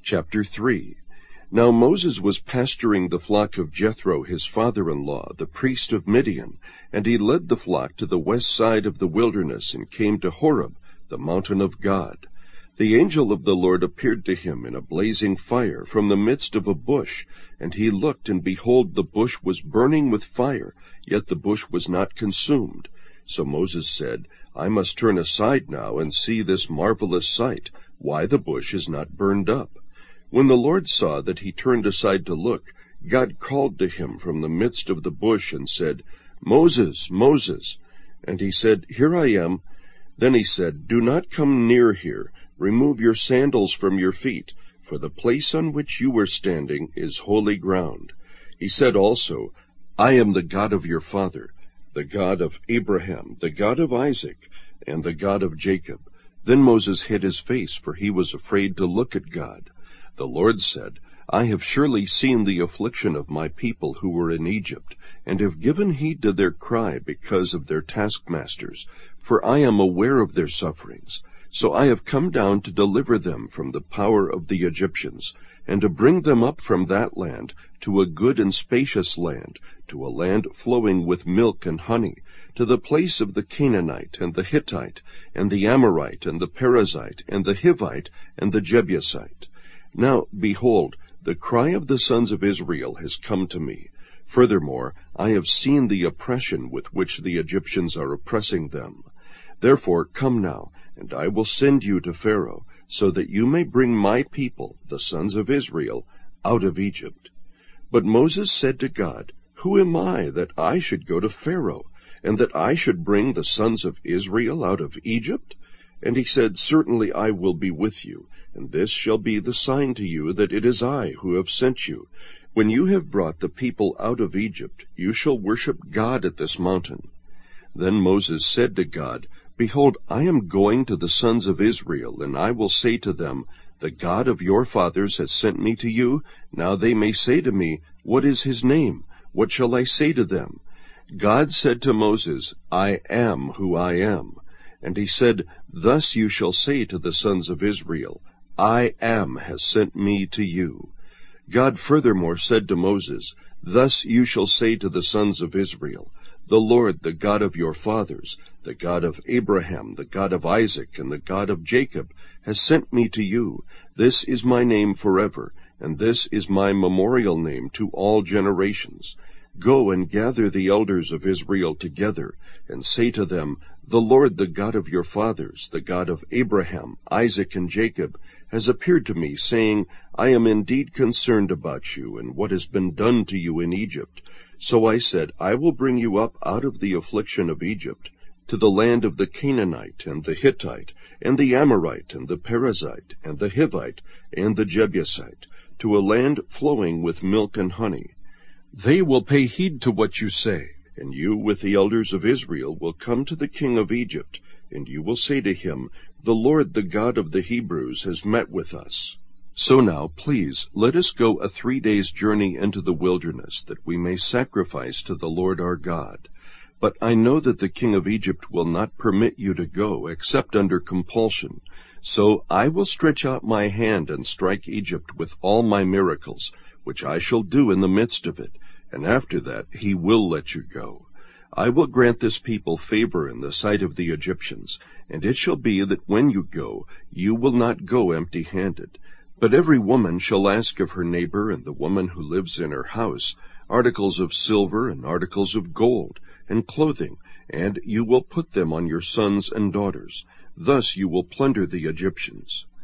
Chapter 3. Now Moses was pasturing the flock of Jethro his father-in-law, the priest of Midian, and he led the flock to the west side of the wilderness and came to Horeb, the mountain of God. The angel of the Lord appeared to him in a blazing fire from the midst of a bush, and he looked, and behold, the bush was burning with fire, yet the bush was not consumed. So Moses said, I must turn aside now and see this marvelous sight, why the bush is not burned up. When the Lord saw that he turned aside to look, God called to him from the midst of the bush and said, Moses, Moses. And he said, Here I am. Then he said, Do not come near here. Remove your sandals from your feet, for the place on which you are standing is holy ground. He said also, I am the God of your father, the God of Abraham, the God of Isaac, and the God of Jacob. Then Moses hid his face, for he was afraid to look at God. The Lord said, I have surely seen the affliction of my people who were in Egypt, and have given heed to their cry because of their taskmasters, for I am aware of their sufferings. So I have come down to deliver them from the power of the Egyptians, and to bring them up from that land to a good and spacious land, to a land flowing with milk and honey, to the place of the Canaanite, and the Hittite, and the Amorite, and the Perizzite, and the Hivite, and the Jebusite. Now, behold, the cry of the sons of Israel has come to me. Furthermore, I have seen the oppression with which the Egyptians are oppressing them. Therefore come now, and I will send you to Pharaoh, so that you may bring my people, the sons of Israel, out of Egypt. But Moses said to God, Who am I that I should go to Pharaoh, and that I should bring the sons of Israel out of Egypt? And he said, Certainly I will be with you, and this shall be the sign to you that it is I who have sent you. When you have brought the people out of Egypt, you shall worship God at this mountain. Then Moses said to God, Behold, I am going to the sons of Israel, and I will say to them, The God of your fathers has sent me to you. Now they may say to me, What is his name? What shall I say to them? God said to Moses, I am who I am. And he said, Thus you shall say to the sons of Israel, I am has sent me to you. God furthermore said to Moses, Thus you shall say to the sons of Israel, The Lord, the God of your fathers, the God of Abraham, the God of Isaac, and the God of Jacob, has sent me to you. This is my name forever, and this is my memorial name to all generations. Go and gather the elders of Israel together, and say to them, The Lord, the God of your fathers, the God of Abraham, Isaac, and Jacob, has appeared to me, saying, I am indeed concerned about you, and what has been done to you in Egypt. So I said, I will bring you up out of the affliction of Egypt, to the land of the Canaanite, and the Hittite, and the Amorite, and the Perizzite, and the Hivite, and the Jebusite, to a land flowing with milk and honey. They will pay heed to what you say, and you with the elders of Israel will come to the king of Egypt, and you will say to him, The Lord, the God of the Hebrews, has met with us. So now, please, let us go a 3 days' journey into the wilderness, that we may sacrifice to the Lord our God. But I know that the king of Egypt will not permit you to go, except under compulsion. So I will stretch out my hand and strike Egypt with all my miracles, which I shall do in the midst of it, and after that he will let you go. I will grant this people favor in the sight of the Egyptians, and it shall be that when you go, you will not go empty-handed. But every woman shall ask of her neighbor and the woman who lives in her house articles of silver and articles of gold, and clothing, and you will put them on your sons and daughters. Thus you will plunder the Egyptians.